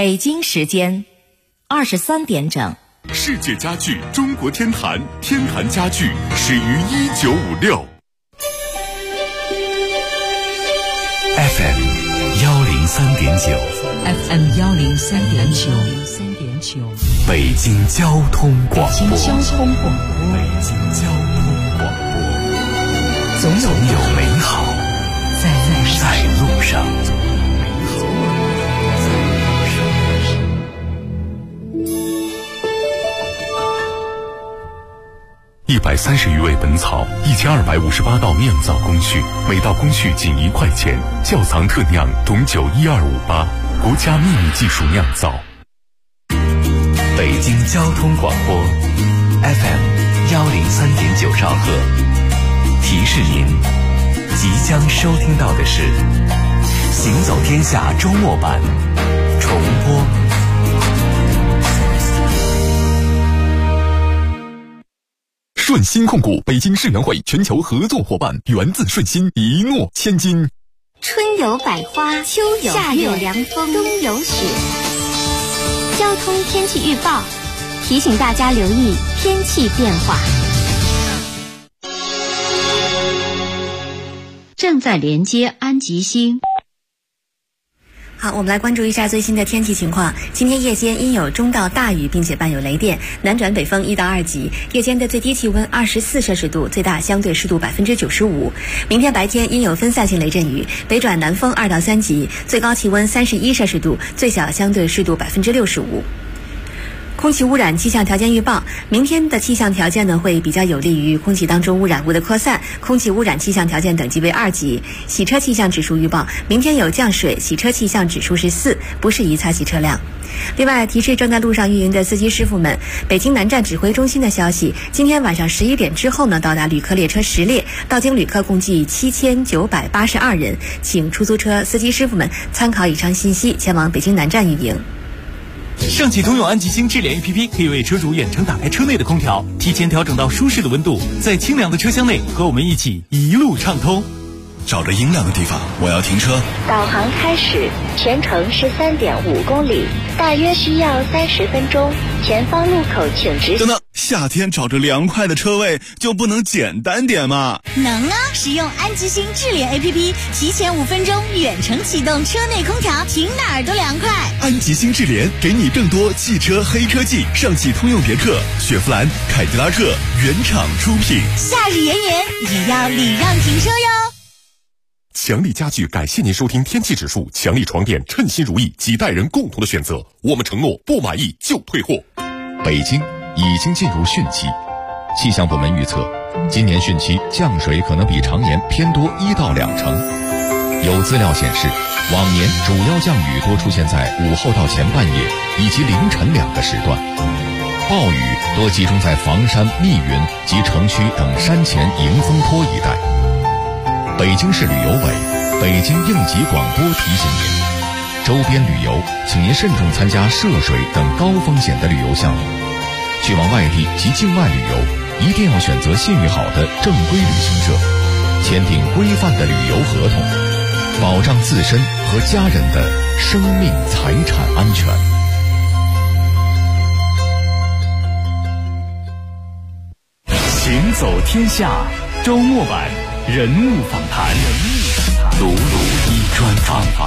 北京时间23点整。 世界家具中国天坛，天坛家具始于1956。FM 103.9 FM 103.9， 北京交通广播。 北京交通广播， 总有美好在路上。130余味本草，1258道酿造工序，每道工序仅1块钱。窖藏特酿董酒12588，国家秘密技术酿造。北京交通广播 FM 103.9兆赫，提示您即将收听到的是《行走天下》周末版重播。顺鑫控股北京世园会全球合作伙伴，源自顺鑫，一诺千金。 春有百花，秋有夏有凉风，冬有雪。交通天气预报提醒大家留意天气变化。 正在连接安吉星。 好，我们来关注一下最新的天气情况。今天夜间阴有中到大雨，并且伴有雷电，南转北风1到2级。夜间的最低气温24摄氏度，最大相对湿度95%。明天白天阴有分散性雷阵雨，北转南风2到3级，最高气温31摄氏度，最小相对湿度65%。空气污染气象条件预报，明天的气象条件呢会比较有利于空气当中污染物的扩散，空气污染气象条件等级为2级。洗车气象指数预报，明天有降水，洗车气象指数是4，不适宜擦洗车辆。另外，提示正在路上运营的司机师傅们，北京南站指挥中心的消息，今天晚上11点之后呢，到达旅客列车10列，到京旅客共计7982人，请出租车司机师傅们参考以上信息，前往北京南站运营。 上汽通用安吉星智联 APP 可以为车主远程打开车内的空调，提前调整到舒适的温度，在清凉的车厢内和我们一起一路畅通。 找着阴凉的地方，我要停车。 导航开始，全程是3.5公里，大约需要30分钟。前方路口请直行。 等等，夏天找着凉快的车位就不能简单点吗？ 能啊！使用安吉星智联 APP， 提前5分钟远程启动车内空调，停哪儿都凉快。 安吉星智联给你更多汽车黑科技，上汽通用别克、雪佛兰、凯迪拉克原厂出品。 夏日炎炎也要礼让停车哟。 强力家具感谢您收听天气指数，强力床垫称心如意，几代人共同的选择，我们承诺不满意就退货。 北京已经进入汛期，气象部门预测，今年汛期降水可能比常年偏多1到2成。有资料显示，往年主要降雨多出现在午后到前半夜以及凌晨2个时段，暴雨多集中在房山、密云及城区等山前迎风坡一带。北京市旅游委、北京应急广播提醒您，周边旅游请您慎重参加涉水等高风险的旅游项目。去往外地及境外旅游，一定要选择信誉好的正规旅行社，签订规范的旅游合同，保障自身和家人的生命财产安全。 行走天下周末版人物访谈，鲁鲁一专访。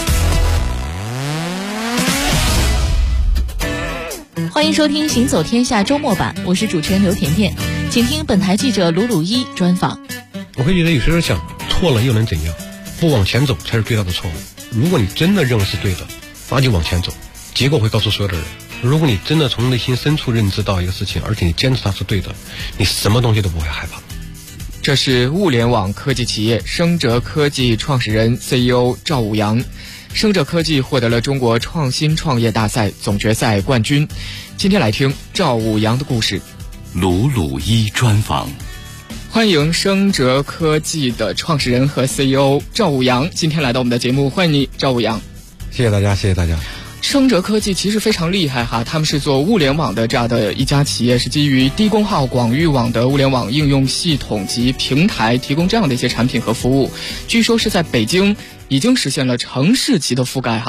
欢迎收听行走天下周末版，我是主持人刘甜甜，请听本台记者鲁鲁一专访。 我会觉得有时候想，错了又能怎样？不往前走才是最大的错误。如果你真的认为是对的，那就往前走，结果会告诉所有的人。如果你真的从内心深处认知到一个事情，而且你坚持它是对的，你什么东西都不会害怕。 这是物联网科技企业升哲科技创始人 CEO 赵武阳。升哲科技获得了中国创新创业大赛总决赛冠军。今天来听赵武阳的故事。 鲁鲁一专访。 欢迎升哲科技的创始人和 CEO 赵武阳今天来到我们的节目，欢迎你，赵武阳。 谢谢大家，谢谢大家。 升哲科技其实非常厉害哈，他们是做物联网的这样的一家企业，是基于低功耗广域网的物联网应用系统及平台，提供这样的一些产品和服务。据说是在北京已经实现了城市级的覆盖哈，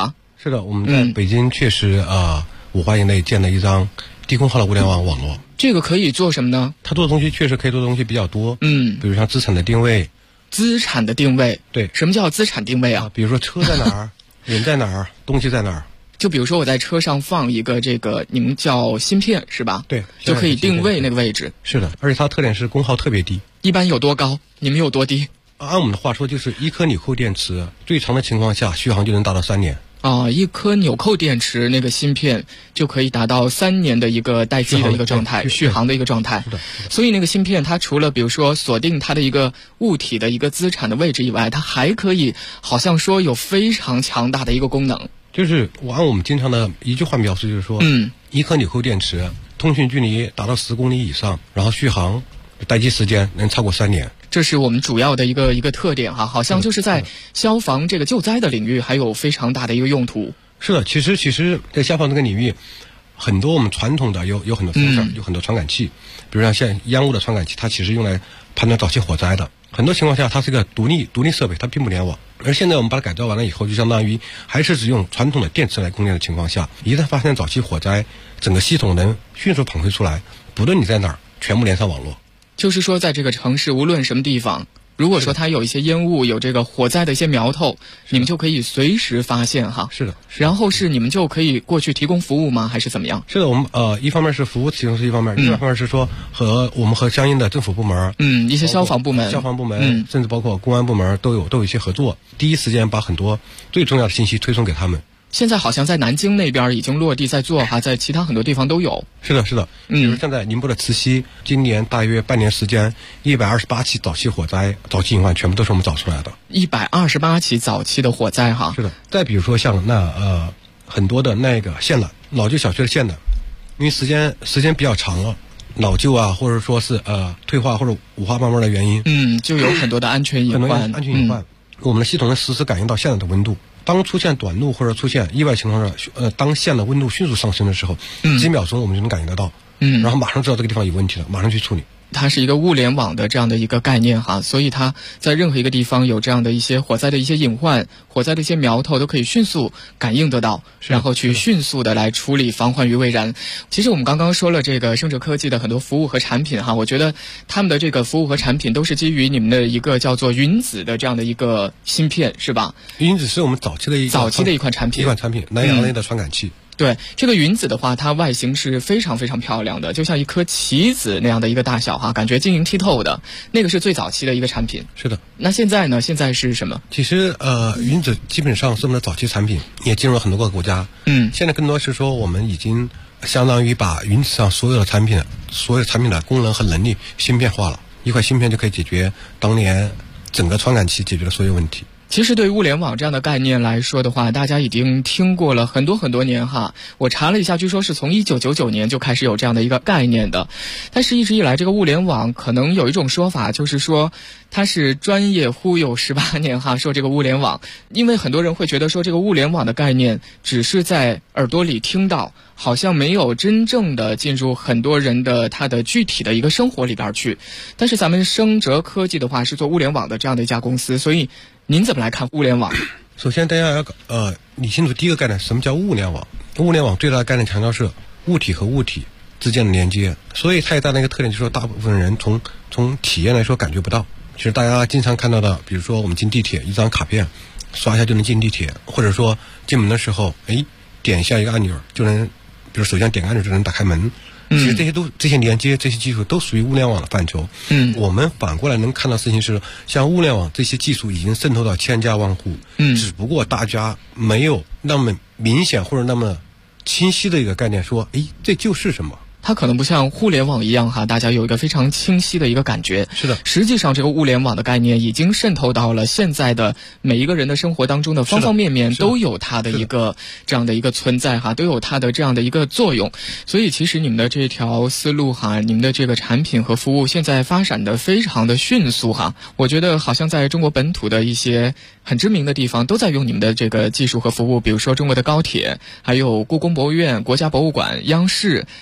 是的，我们在北京确实5环以内建了一张低功耗的物联网网络。 这个可以做什么呢？ 它做的东西确实可以做的东西比较多，比如像资产的定位。 资产的定位， 对， 什么叫资产定位啊？ 比如说车在哪儿，人在哪儿，东西在哪儿。 就比如说我在车上放一个这个，你们叫芯片是吧？ 对， 就可以定位那个位置。 是的，而且它特点是功耗特别低。 一般有多高？你们有多低？ 按我们的话说，就是一颗纽扣电池，最长的情况下续航就能达到3年。 一颗纽扣电池那个芯片就可以达到3年的一个待机的一个状态，续航的一个状态。所以那个芯片它除了比如说锁定它的一个物体的一个资产的位置以外，它还可以好像说有非常强大的一个功能。 就是按我们经常的一句话描述，就是说，一颗纽扣电池通讯距离达到10公里以上，然后续航待机时间能超过3年。 这是我们主要的一个特点哈，好像就是在消防这个救灾的领域还有非常大的一个用途。 是的，其实在消防这个领域，很多我们传统的有很多风扇，有很多传感器，比如像烟雾的传感器，它其实用来判断早期火灾的。很多情况下它是个独立设备，它并不联网。而现在我们把它改造完了以后，就相当于还是只用传统的电池来供电的情况下，一旦发生早期火灾，整个系统能迅速反馈出来，不论你在哪儿，全部连上网络。 就是说在这个城市无论什么地方，如果说它有一些烟雾，有这个火灾的一些苗头，你们就可以随时发现哈。 是的。 然后是你们就可以过去提供服务吗？还是怎么样？ 是的，我们一方面是服务提供是一方面，另外一方面是说我们和相应的政府部门， 一些消防部门， 甚至包括公安部门都有一些合作，第一时间把很多最重要的信息推送给他们。 现在好像在南京那边已经落地在做哈，在其他很多地方都有。 是的，比如像在宁波的慈溪，今年大约半年时间，128起早期火灾、早期隐患全部都是我们找出来的。 128起早期的火灾哈。 是的。再比如说像很多的那个线缆，老旧小区的线缆，因为时间比较长了，老旧啊，或者说是退化或者五花八门的原因， 就有很多的安全隐患。 我们的系统能实时感应到线缆的温度。当出现短路或者出现意外情况下，当线的温度迅速上升的时候，几秒钟我们就能感应得到，然后马上知道这个地方有问题了，马上去处理。 它是一个物联网的这样的一个概念哈，所以它在任何一个地方有这样的一些火灾的一些隐患、火灾的一些苗头，都可以迅速感应得到，然后去迅速的来处理，防患于未然。其实我们刚刚说了这个生哲科技的很多服务和产品哈，我觉得他们的这个服务和产品都是基于你们的一个叫做云子的这样的一个芯片，是吧？ 云子是我们早期的一款产品，南洋类的传感器。 对，这个云子的话，它外形是非常非常漂亮的，就像一颗棋子那样的一个大小哈，感觉晶莹剔透的。那个是最早期的一个产品。 是的。 那现在呢？现在是什么？ 其实云子基本上是我们的早期产品，也进入了很多个国家。现在更多是说我们已经相当于把云子上所有的产品的功能和能力芯片化了，一块芯片就可以解决当年整个传感器解决的所有问题。 其实对于物联网这样的概念来说的话，大家已经听过了很多很多年哈。我查了一下，据说是从1999年就开始有这样的一个概念的。但是一直以来，这个物联网可能有一种说法，就是说它是专业忽悠18年哈，说这个物联网，因为很多人会觉得说这个物联网的概念只是在耳朵里听到，好像没有真正的进入很多人的他的具体的一个生活里边去。但是咱们生哲科技的话是做物联网的这样的一家公司，所以您怎么来看物联网？ 首先大家要理清楚第一个概念，什么叫物联网？物联网最大的概念强调是物体和物体之间的连接，所以它也带来一个特点，就是说大部分人从体验来说感觉不到。其实大家经常看到的，比如说我们进地铁，一张卡片刷一下就能进地铁，或者说进门的时候，点一下一个按钮就能，比如手机上点个按钮就能打开门。其实这些连接这些技术都属于物联网的范畴。我们反过来能看到事情是，像物联网这些技术已经渗透到千家万户，只不过大家没有那么明显或者那么清晰的一个概念，说这就是什么。 它可能不像互联网一样哈，大家有一个非常清晰的一个感觉。 是的， 实际上这个物联网的概念已经渗透到了现在的每一个人的生活当中的方方面面，都有它的一个这样的一个存在哈，都有它的这样的一个作用。所以其实你们的这条思路哈，你们的这个产品和服务现在发展的非常的迅速哈。我觉得好像在中国本土的一些很知名的地方都在用你们的这个技术和服务，比如说中国的高铁，还有故宫博物院、国家博物馆、央视、上海市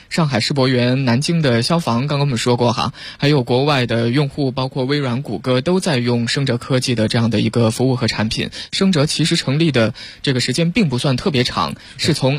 世博园、南京的消防，刚刚我们说过哈，还有国外的用户，包括微软、谷歌都在用生哲科技的这样的一个服务和产品。生哲其实成立的这个时间并不算特别长，是从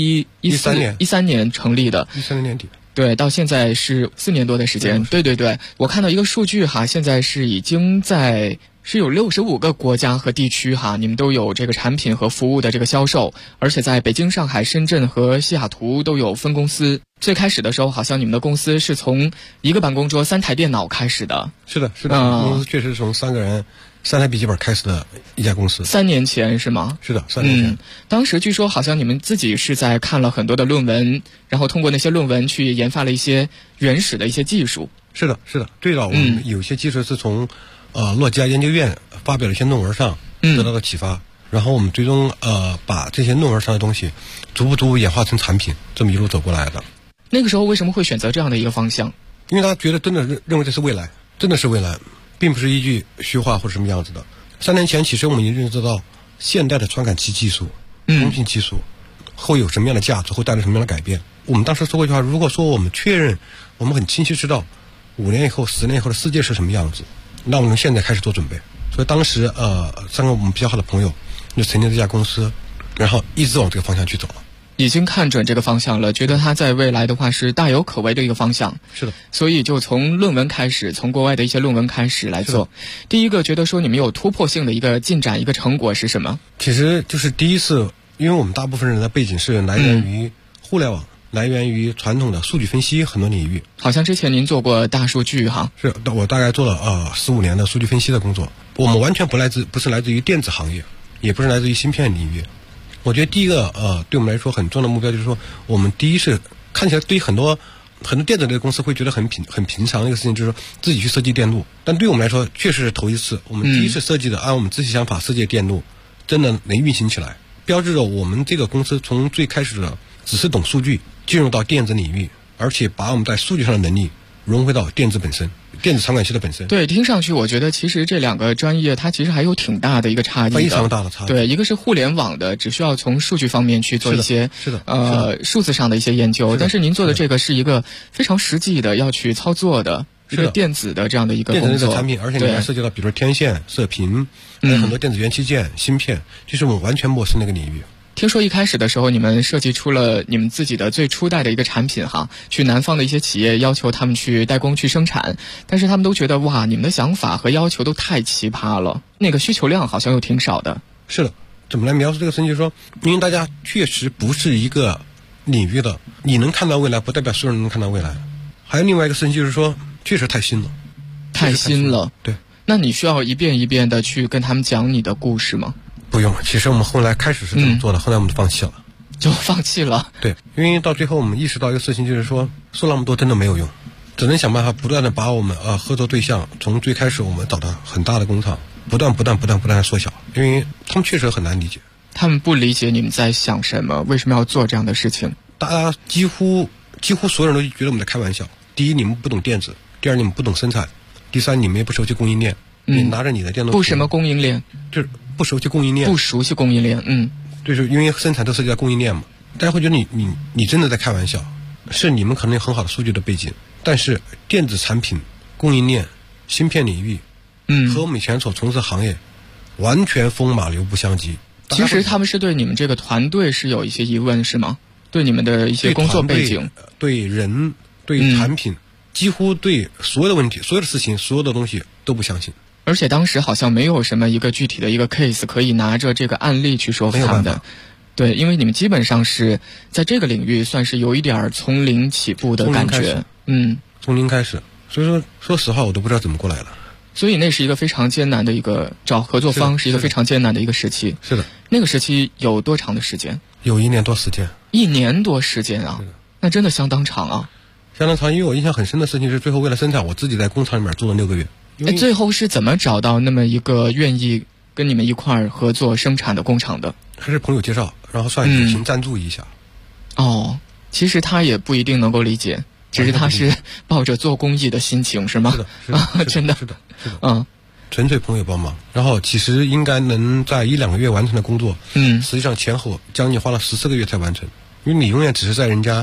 2013年成立的 ，13年年底。 对，到现在是4年多的时间。对，我看到一个数据哈，现在是已经是有65个国家和地区哈，你们都有这个产品和服务的这个销售，而且在北京、上海、深圳和西雅图都有分公司。最开始的时候，好像你们的公司是从一个办公桌、3台电脑开始的。 是的，公司确实是从3个人、3台笔记本开始的一家公司。 3年前是吗？ 是的，3年前。 当时据说好像你们自己是在看了很多的论文，然后通过那些论文去研发了一些原始的一些技术。 是的，最早我们有些技术是从洛基亚研究院发表了一些论文上得到的启发，然后我们最终把这些论文上的东西逐步演化成产品，这么一路走过来的。 那个时候为什么会选择这样的一个方向？ 因为他觉得真的认为这是未来，真的是未来，并不是一句虚话或者什么样子的。3年前其实我们已经认识到现代的传感器技术、通信技术会有什么样的价值，会带来什么样的改变。我们当时说过一句话，如果说我们确认我们很清晰知道5年以后、10年以后的世界是什么样子，那我们现在开始做准备。所以当时3个我们比较好的朋友就成立这家公司，然后一直往这个方向去走了。 已经看准这个方向了，觉得它在未来的话是大有可为的一个方向。 是的， 所以就从论文开始，从国外的一些论文开始来做。第一个觉得说你们有突破性的一个进展，一个成果是什么？ 其实就是第一次，因为我们大部分人的背景是来源于互联网，来源于传统的数据分析很多领域。 好像之前您做过大数据哈？ 是，我大概做了15年的数据分析的工作。我们完全不是来自于电子行业，也不是来自于芯片领域。我觉得第一个对我们来说很重要的目标就是说，我们第一是看起来对于很多电子类公司会觉得很平常的一个事情，就是说自己去设计电路，但对我们来说确实是头一次，我们第一次设计的按我们自己想法设计的电路真的能运行起来，标志着我们这个公司从最开始的只是懂数据进入到电子领域，而且把我们在数据上的能力融汇到电子本身，电子传感器的本身。 对，听上去我觉得其实这两个专业它其实还有挺大的一个差异的， 非常大的差异。 对，一个是互联网的，只需要从数据方面去做一些数字上的一些研究，但是您做的这个是一个非常实际的要去操作的一个电子的这样的一个工作， 电子的产品，而且你还涉及到比如说天线、射频，还有很多电子元器件、芯片，就是我们完全陌生那个领域。 听说一开始的时候，你们设计出了你们自己的最初代的一个产品哈，去南方的一些企业要求他们去代工去生产，但是他们都觉得哇，你们的想法和要求都太奇葩了，那个需求量好像又挺少的。 是的，怎么来描述这个事情？就是说，因为大家确实不是一个领域的，你能看到未来，不代表所有人能看到未来。还有另外一个事情就是说，确实太新了， 太新了。 对， 那你需要一遍一遍的去跟他们讲你的故事吗？ 不用，其实我们后来开始是这么做的，后来我们就放弃了。 就放弃了？ 对，因为到最后我们意识到一个事情，就是说那么多真的没有用，只能想办法不断的把我们合作对象从最开始我们找到很大的工厂，不断的缩小，因为他们确实很难理解。 他们不理解你们在想什么，为什么要做这样的事情？ 大家几乎所有人都觉得我们在开玩笑。第一，你们不懂电子；第二，你们不懂生产；第三，你们也不熟悉供应链。你拿着你的电动不什么供应链， 就是不熟悉供应链，就是因为生产都涉及到供应链嘛。大家会觉得你真的在开玩笑，是你们可能有很好的数据的背景，但是电子产品供应链、芯片领域，和我们以前所从事行业完全风马牛不相及。 其实他们是对你们这个团队是有一些疑问，是吗？对你们的一些工作背景、 对人、对产品，几乎对所有的问题、所有的事情、所有的东西都不相信。 而且当时好像没有什么一个具体的一个 case 可以拿着这个案例去说服他们的。对，因为你们基本上是在这个领域算是有一点从零起步的感觉。 从零开始，所以说实话我都不知道怎么过来了。 所以那是一个非常艰难的一个找合作方，是一个非常艰难的一个时期。 是的。 那个时期有多长的时间？ 有1年多时间。 1年多时间啊，那真的相当长啊。 相当长，因为我印象很深的事情是，最后为了生产，我自己在工厂里面做了6个月。 最后是怎么找到那么一个愿意跟你们一块儿合作生产的工厂的？ 还是朋友介绍，然后算友情赞助一下。 其实他也不一定能够理解，只是他是抱着做公益的心情，是吗？ 是的， 真的是的，纯粹朋友帮忙。然后其实应该能在1-2个月完成的工作，实际上前后将近花了14个月才完成，因为你永远只是在人家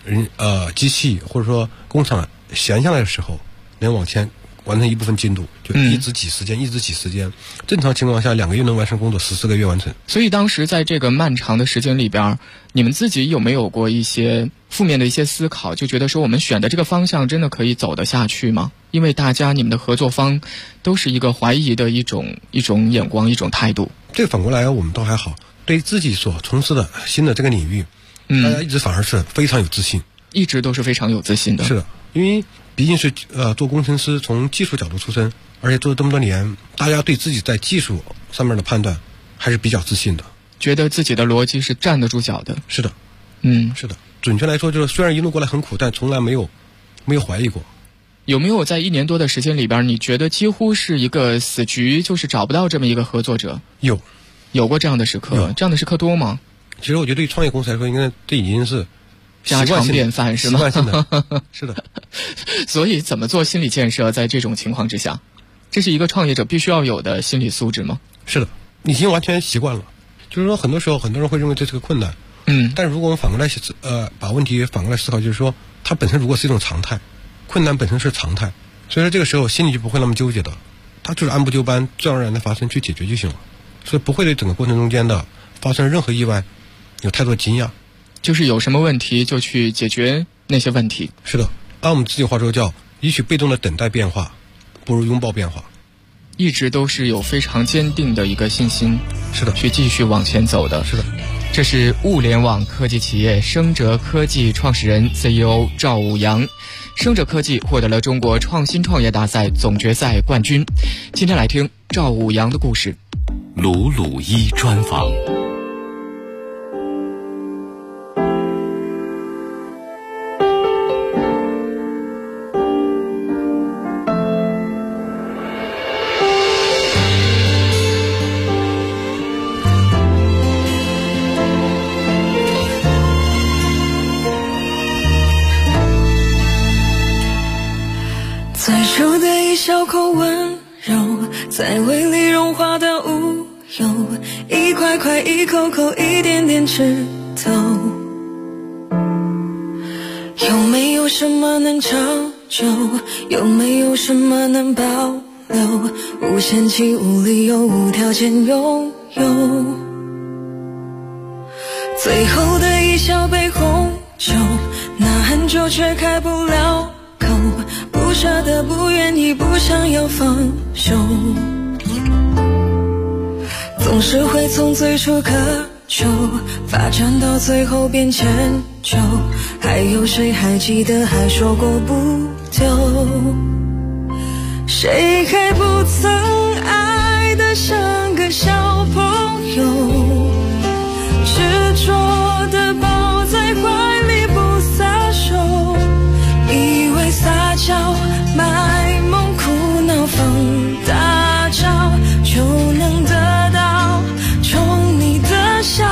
机器或者说工厂闲下来的时候，能往前完成一部分进度，就一直挤时间，正常情况下2个月能完成工作，14个月完成。 所以当时在这个漫长的时间里边，你们自己有没有过一些负面的一些思考，就觉得说我们选的这个方向真的可以走得下去吗？因为大家你们的合作方都是一个怀疑的一种眼光，一种态度。 这个反过来我们倒还好，对自己所从事的新的这个领域，大家一直反而是非常有自信， 一直都是非常有自信的。 是的，因为毕竟是做工程师，从技术角度出身，而且做了这么多年，大家对自己在技术上面的判断还是比较自信的， 觉得自己的逻辑是站得住脚的。 是的，是的，准确来说就是虽然一路过来很苦，但从来没有怀疑过。 有没有在1年多的时间里边，你觉得几乎是一个死局，就是找不到这么一个合作者？ 有过这样的时刻，这样的时刻多吗？ 其实我觉得对创业公司来说，应该这已经是家常便饭，是吗？ 习惯性的，是的。 所以怎么做心理建设，在这种情况之下，这是一个创业者必须要有的心理素质吗？ 是的，已经完全习惯了。就是说，很多时候很多人会认为这是个困难，但如果我们反过来把问题反过来思考，就是说它本身如果是一种常态，困难本身是常态，所以说这个时候心里就不会那么纠结的，它就是按部就班自然而然的发生去解决就行了，所以不会对整个过程中间的发生任何意外有太多惊讶， 就是有什么问题就去解决那些问题。 是的，按我们自己话说叫与其被动的等待变化，不如拥抱变化。 一直都是有非常坚定的一个信心， 是的， 去继续往前走的。 是的， 这是物联网科技企业升哲科技创始人 CEO 赵武阳。升哲科技获得了中国创新创业大赛总决赛冠军。今天来听赵武阳的故事。 鲁鲁一专访。 最初的一小口温柔，在胃里融化的无忧，一块块一口口一点点吃透。有没有什么能长久？有没有什么能保留？无限期无理由无条件拥有。最后的一小杯红酒，那很久却开不了口，不舍得不愿意不想要放手，总是会从最初渴求发展到最后变迁就，还有谁还记得还说过不丢？谁还不曾爱得像个小朋友，执着地抱在怀里不撒手，以为撒娇卖萌哭闹放大招就能得到宠你的笑，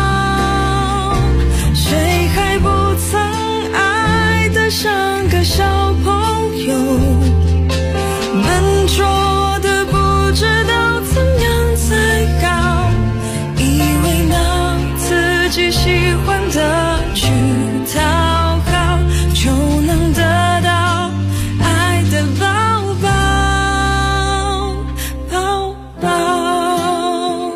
谁还不曾爱得像个小朋友，笨拙的不知道怎样才好，以为拿自己喜欢的去讨好就能得到爱的抱抱抱抱。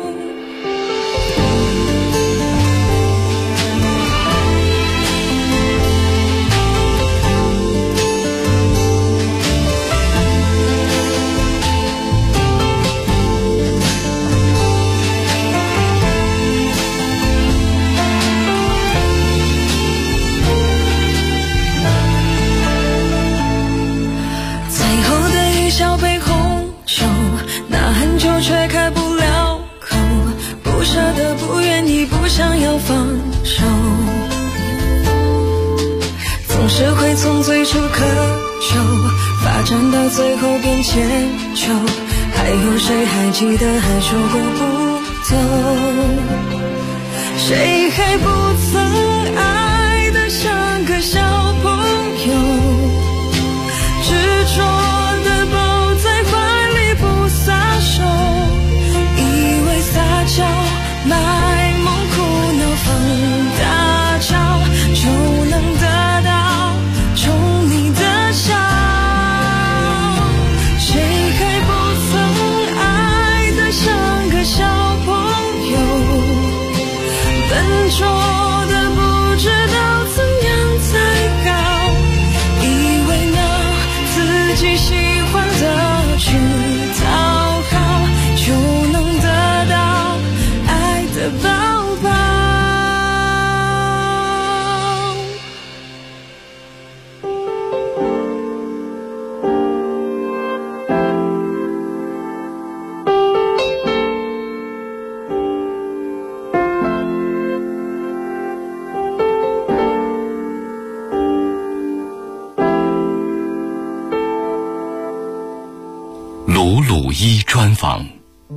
最后的一小杯红酒，那很久却开不了口，不舍得不愿意不想要放手，总是会从最初渴求发展到最后变迁就，还有谁还记得还说过不丢？谁还不曾爱得像个小朋友，执着地抱在怀里不撒手，以为撒娇卖萌哭闹放大招就能得鲁鲁一专访。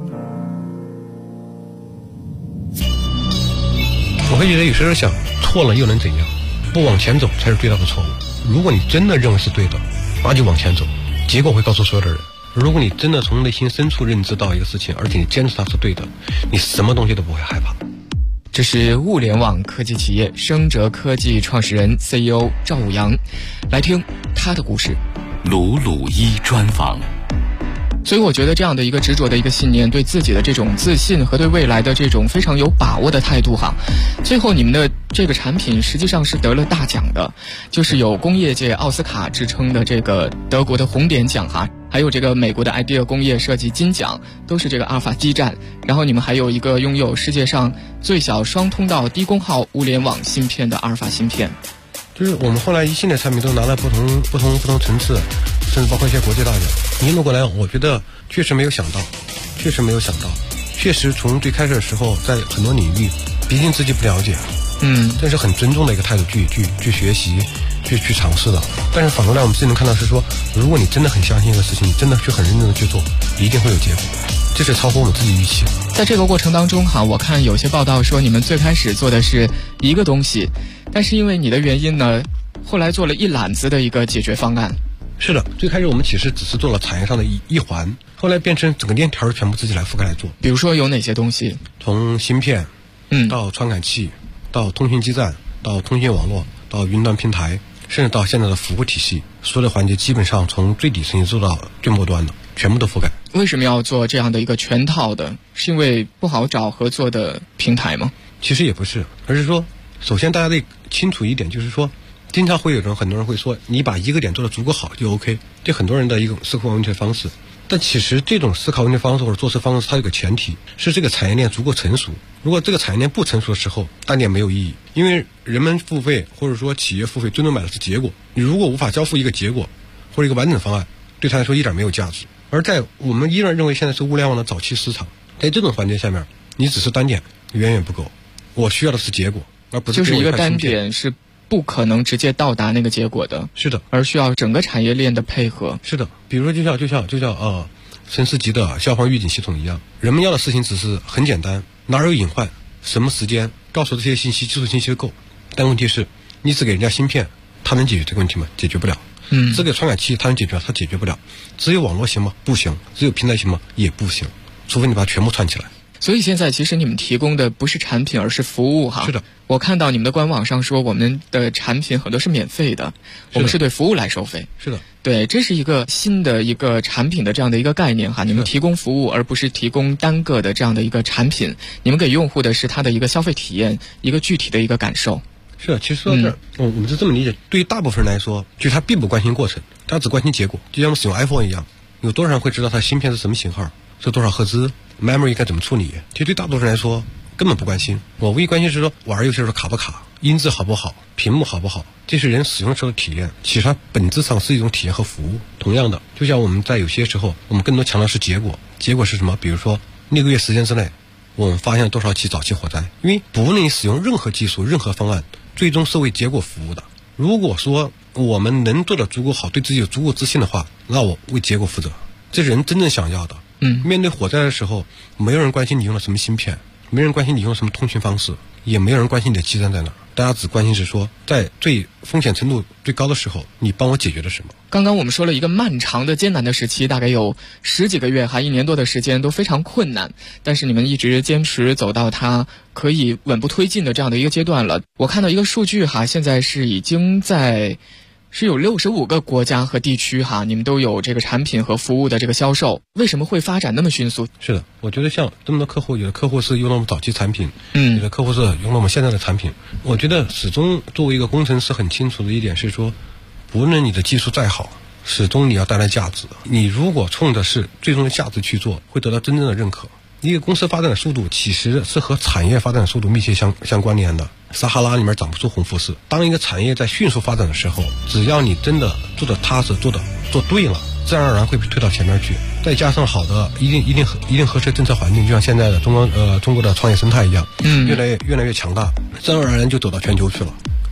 我会觉得有时候想，错了又能怎样？不往前走才是最大的错误。如果你真的认为是对的，那就往前走，结果会告诉所有的人。如果你真的从内心深处认知到一个事情，而且你坚持它是对的，你什么东西都不会害怕。 这是物联网科技企业升哲科技创始人 CEO 赵武阳，来听他的故事。 鲁鲁一专访。 所以我觉得这样的一个执着的一个信念，对自己的这种自信和对未来的这种非常有把握的态度哈，最后你们的这个产品实际上是得了大奖的，就是有工业界奥斯卡之称的这个德国的红点奖哈，还有这个美国的 idea 工业设计金奖，都是这个阿尔法基站。然后你们还有一个拥有世界上最小双通道低功耗物联网芯片的阿尔法芯片。 就是我们后来一系列产品都拿了不同层次，甚至包括一些国际大奖。一路过来，我觉得确实没有想到，确实从最开始的时候，在很多领域，毕竟自己不了解，这是很尊重的一个态度去学习，去尝试的。但是反过来，我们自己能看到是说，如果你真的很相信一个事情，你真的去很认真的去做，一定会有结果。这是超乎我们自己预期。 在这个过程当中哈，我看有些报道说你们最开始做的是一个东西，但是因为你的原因呢，后来做了一揽子的一个解决方案。 是的，最开始我们其实只是做了产业上的一环，后来变成整个链条全部自己来覆盖来做。 比如说有哪些东西？ 从芯片，到传感器，到通讯基站，到通信网络，到云端平台，甚至到现在的服务体系，所有的环节基本上从最底层做到最末端的，全部都覆盖。 为什么要做这样的一个全套的？是因为不好找合作的平台吗？ 其实也不是，而是说，首先大家得清楚一点，就是说，经常会有很多人会说，你把一个点做得足够好就 OK， 这很多人的一种思考问题的方式。但其实这种思考问题方式或者做事方式，它有个前提是这个产业链足够成熟。如果这个产业链不成熟的时候，单点没有意义，因为人们付费或者说企业付费，最终买的是结果。你如果无法交付一个结果或者一个完整方案，对他来说一点没有价值。而在我们依然认为现在是物联网的早期市场，在这种环节下面，你只是单点远远不够，我需要的是结果，而不是就是一个单点是不可能直接到达那个结果的。 是的， 而需要整个产业链的配合。 是的，比如说就像升4级的消防预警系统一样，人们要的事情只是很简单，哪有隐患，什么时间，告诉这些信息，技术信息够。但问题是，你只给人家芯片，它能解决这个问题吗？解决不了。只给传感器，它能解决，它解决不了。只有网络行吗？不行。只有平台行吗？也不行。除非你把它全部串起来。 所以现在其实你们提供的不是产品，而是服务哈。 是的， 我看到你们的官网上说，我们的产品很多是免费的，我们是对服务来收费。 是的， 对，这是一个新的一个产品的这样的一个概念哈。你们提供服务，而不是提供单个的这样的一个产品。你们给用户的是它的一个消费体验，一个具体的一个感受。 是的，其实说到这儿，我们是这么理解，对于大部分人来说，就是他并不关心过程，他只关心结果。就像我们使用 iPhone 一样，有多少人会知道它芯片是什么型号，是多少赫兹 ，memory 该怎么处理？其实对大多数人来说根本不关心。我唯一关心是说玩游戏的时候卡不卡，音质好不好，屏幕好不好，这是人使用时候的体验。其实它本质上是一种体验和服务。同样的，就像我们在有些时候，我们更多强调是结果。结果是什么？比如说6个月时间之内，我们发现了多少起早期火灾。因为不论你使用任何技术、任何方案，最终是为结果服务的。如果说我们能做得足够好，对自己有足够自信的话，那我为结果负责，这是人真正想要的。面对火灾的时候，没有人关心你用了什么芯片，没人关心你用了什么通讯方式，也没有人关心你的基站在哪，大家只关心是说，在最风险程度最高的时候，你帮我解决了什么。 刚刚我们说了一个漫长的艰难的时期，大概有10几个月还1年多的时间都非常困难，但是你们一直坚持走到它可以稳步推进的这样的一个阶段了。我看到一个数据哈，现在是已经是有65个国家和地区哈，你们都有这个产品和服务的这个销售。为什么会发展那么迅速？ 是的，我觉得像这么多客户，有的客户是用了我们早期产品，有的客户是用了我们现在的产品。我觉得始终作为一个工程师很清楚的一点是说，不论你的技术再好，始终你要带来价值。你如果冲的是最终的价值去做，会得到真正的认可。一个公司发展的速度其实是和产业发展的速度密切相关联的。撒哈拉里面长不出红富士。当一个产业在迅速发展的时候，只要你真的做得踏实，做对了，自然而然会推到前面去。再加上好的一定合适政策环境，就像现在的中国的创业生态一样，越来越强大，自然而然就走到全球去了。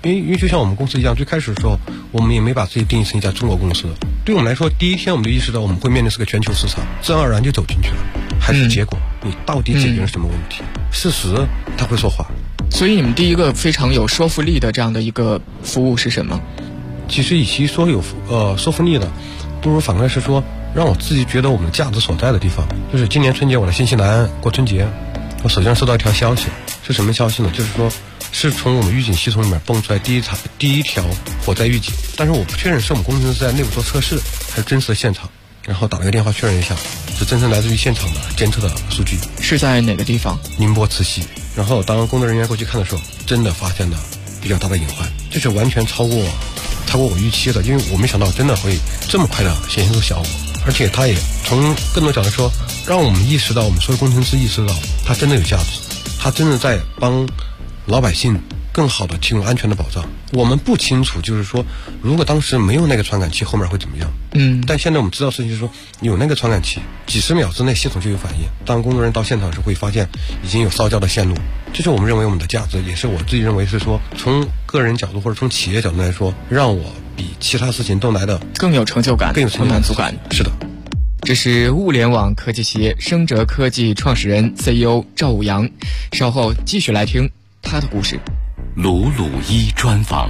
因为就像我们公司一样，最开始的时候我们也没把自己定义成一家中国公司。对我们来说，第一天我们就意识到我们会面临是个全球市场，自然而然就走进去了。还是结果，你到底解决了什么问题？事实它会说话。 所以你们第一个非常有说服力的这样的一个服务是什么？ 其实与其说有说服力的，不如反过来是说让我自己觉得我们价值所在的地方。就是今年春节我在新西兰过春节，我手机上收到一条消息，是什么消息呢？就是说是从我们预警系统里面蹦出来第一条火灾预警，但是我不确认是我们工程师在内部做测试还是真实的现场，然后打了个电话确认一下，是真正来自于现场的监测的数据。 是在哪个地方？ 宁波慈溪。然后当工作人员过去看的时候，真的发现了比较大的隐患，这是完全超过我预期的，因为我没想到真的会这么快的显现出效果，而且它也从更多角度说，让我们意识到，我们所有工程师意识到，它真的有价值，它真的在帮老百姓更好的提供安全的保障。我们不清楚，就是说，如果当时没有那个传感器，后面会怎么样？但现在我们知道事情是说，有那个传感器，几十秒之内系统就有反应。当工作人员到现场时，会发现已经有烧焦的线路。这是我们认为我们的价值，也是我自己认为是说，从个人角度或者从企业角度来说，让我比其他事情都来的更有成就感，更有满足感。 是的。 这是物联网科技企业升哲科技创始人 CEO 赵武阳，稍后继续来听他的故事。 鲁鲁一专访。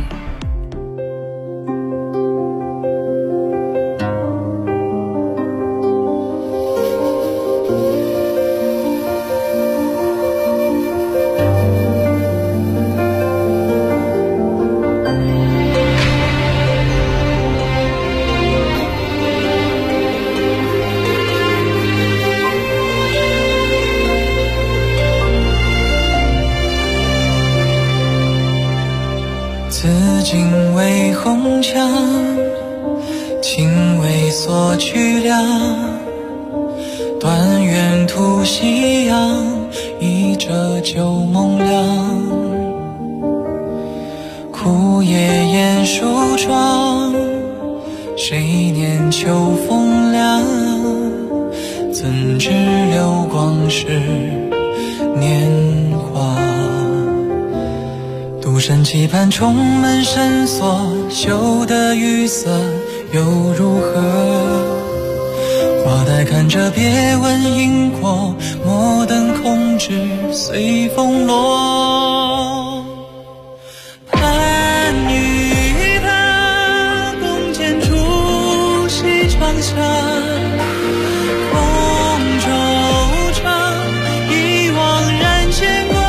紫荆为红墙，情为所去量，断垣图夕阳，一折旧梦凉。枯叶掩疏窗，谁念秋风凉？怎知流光是年华？独身期盼重门深锁，羞得雨色又如何？花待看着别问因果，莫等空枝随风落。盼与他共剪烛西窗下，空惆怅，一往然牵挂。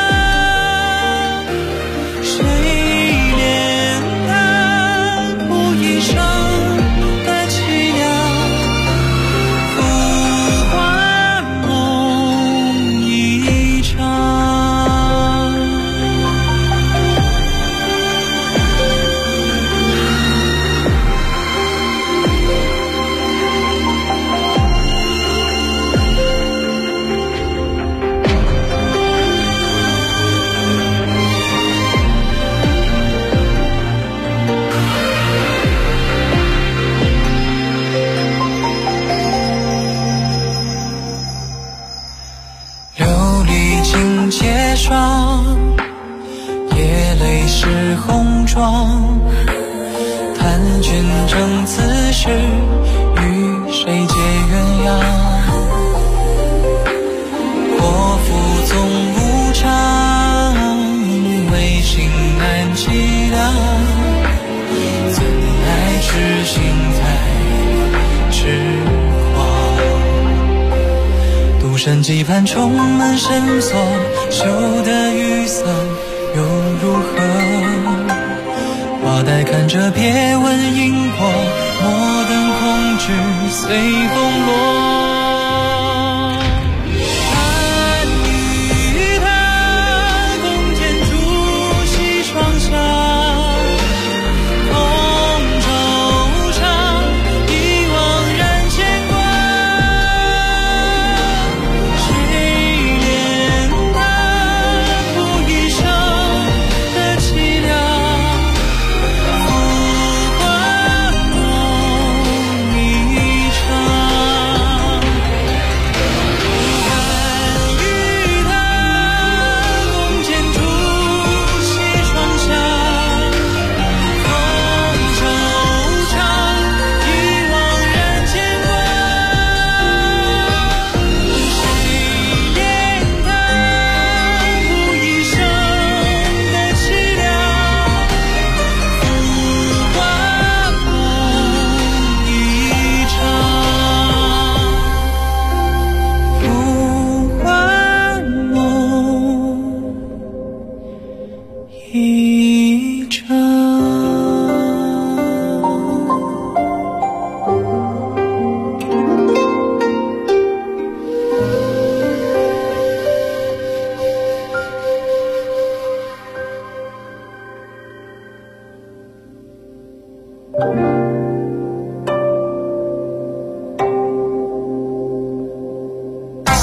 谁怜他哭一生的凄凉，浮华梦一场。琉璃镜结霜，夜泪湿红妆。叹君正此时，与谁结鸳鸯？祸福总无常，为情难计量。怎奈痴心才痴狂？独身期盼重门深锁，羞得雨伞又如何？花待看着别问因果，莫等空枝随风落。盼与他共剪烛西窗下，空惆怅，一往然牵挂。谁怜他哭一生的凄凉，浮华梦一场。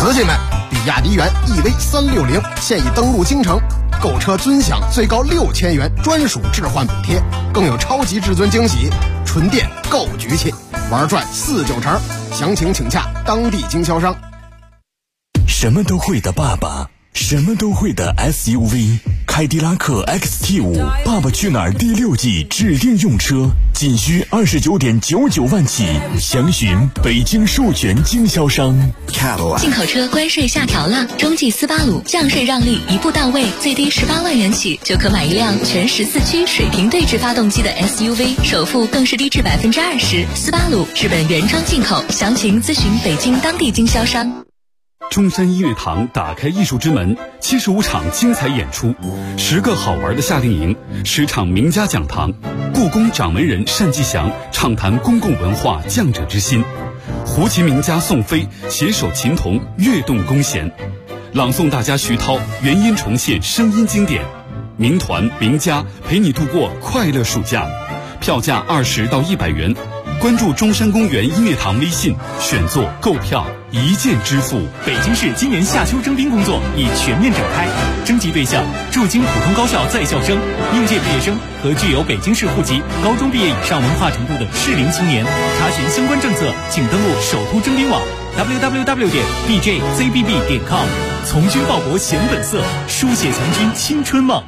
瓷器们，比亚迪元 EV360现已登陆京城，购车尊享最高6000元专属置换补贴，更有超级至尊惊喜，纯电够局气，玩转4-9成。详情请洽当地经销商。 什么都会的爸爸，什么都会的 SUV， 凯迪拉克 XT5 爸爸去哪儿第6季指定用车，仅需29.99万起，详询北京授权经销商。 进口车关税下调了，中际斯巴鲁降税让利一步到位，最低18万元起就可买一辆全14驱水平对置发动机的 SUV， 首付更是低至20%。斯巴鲁日本原装进口，详情咨询北京当地经销商。 中山音乐堂打开艺术之门，75场精彩演出，10个好玩的夏令营，10场名家讲堂，故宫掌门人单霁翔畅谈公共文化匠者之心，胡琴名家宋飞携手琴童跃动弓弦，朗诵大家徐涛原音重现声音经典，名团名家陪你度过快乐暑假，票价20到100元。关注中山公园音乐堂微信，选座购票一键支付。 北京市今年夏秋征兵工作已全面展开，征集对象驻京普通高校在校生、应届毕业生和具有北京市户籍、高中毕业以上文化程度的适龄青年。查询相关政策，请登录首都征兵网 www.bjzbb.com， 从军报国显本色，书写强军青春梦。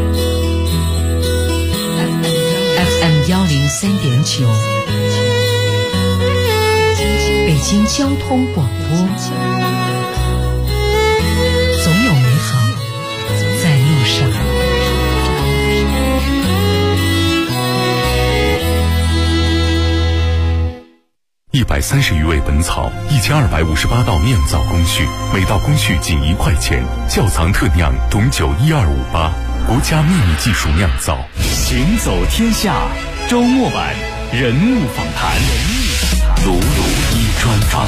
FM 103.9，北京交通广播，总有美好在路上。 130余味本草，1258道酿造工序，每道工序仅1块钱。窖藏特酿董酒12588，国家秘密技术酿造。 行走天下周末版人物访谈，鲁鲁一专访。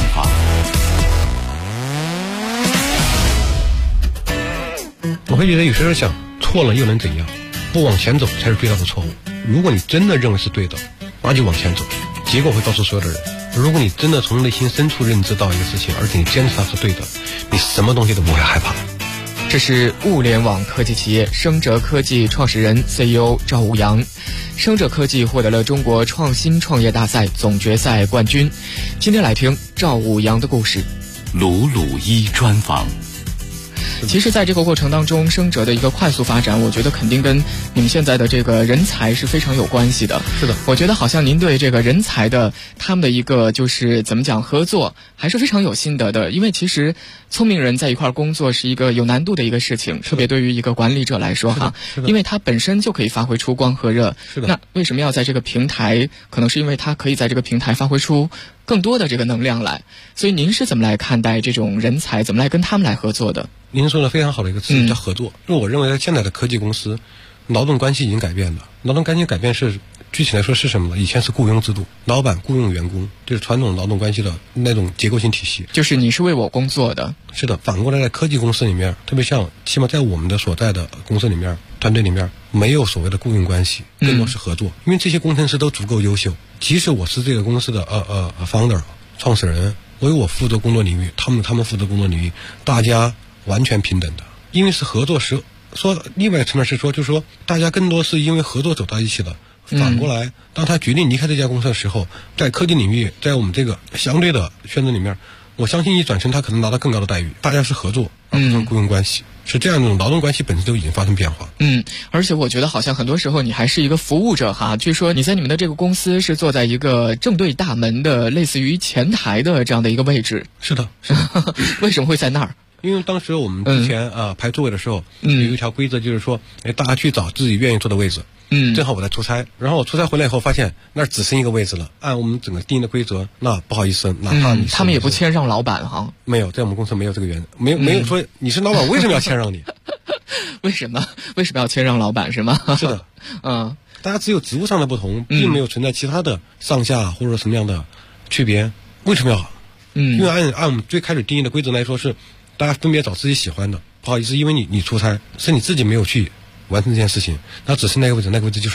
我会觉得有时候想，错了又能怎样？不往前走才是最大的错误。如果你真的认为是对的，那就往前走，结果会告诉所有的人。如果你真的从内心深处认知到一个事情，而且你坚持它是对的，你什么东西都不会害怕。 这是物联网科技企业生哲科技创始人 CEO 赵武阳。生哲科技获得了中国创新创业大赛总决赛冠军。今天来听赵武阳的故事。 鲁鲁一专访。 其实在这个过程当中，生哲的一个快速发展，我觉得肯定跟你们现在的这个人才是非常有关系的。 是的， 我觉得好像您对这个人才的他们的一个就是怎么讲合作还是非常有心得的，因为其实聪明人在一块工作是一个有难度的一个事情，特别对于一个管理者来说哈，因为他本身就可以发挥出光和热。 是的， 那为什么要在这个平台？可能是因为他可以在这个平台发挥出更多的这个能量来。所以您是怎么来看待这种人才，怎么来跟他们来合作的？ 您说的非常好的一个词叫合作。因为我认为在现在的科技公司，劳动关系已经改变了。劳动关系改变是具体来说是什么呢？以前是雇佣制度，老板雇佣员工，这是传统劳动关系的那种结构性体系， 就是你是为我工作的。 是的，反过来在科技公司里面，特别像起码在我们的所在的公司里面团队里面，没有所谓的雇佣关系，更多是合作。因为这些工程师都足够优秀，即使我是这个公司的founder 创始人，我有我负责工作领域，他们负责工作领域，大家完全平等的。因为是合作时说另外一个层面是说，就是说大家更多是因为合作走到一起的。反过来，当他决定离开这家公司的时候，在科技领域，在我们这个相对的圈子里面，我相信一转身他可能拿到更高的待遇。大家是合作，而不是雇佣关系，是这样一种劳动关系本身就已经发生变化。 而且我觉得好像很多时候你还是一个服务者哈。据说你在你们的这个公司是坐在一个正对大门的，类似于前台的这样的一个位置。 是的， 为什么会在那儿？ 因为当时我们之前排座位的时候，有一条规则就是说，大家去找自己愿意坐的位置。正好我在出差，然后我出差回来以后发现那儿只剩一个位置了。按我们整个定的规则，那不好意思，哪怕你他们也不谦让老板哈。 没有，在我们公司没有这个原则，没有说你是老板为什么要谦让你？ 为什么要谦让老板是吗？ 是的，大家只有职务上的不同，并没有存在其他的上下或者什么样的区别。为什么要？因为按我们最开始定义的规则来说是，大家分别找自己喜欢的。不好意思，因为你出差是你自己没有去完成这件事情，那只是那个位置，那个位置就是你的。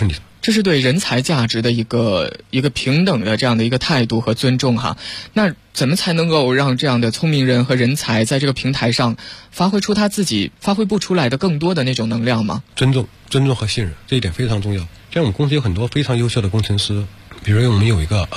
这是对人才价值的一个平等的这样的一个态度和尊重哈。那怎么才能够让这样的聪明人和人才在这个平台上发挥出他自己发挥不出来的更多的那种能量吗？ 尊重和信任，这一点非常重要。像我们公司有很多非常优秀的工程师，比如我们有一个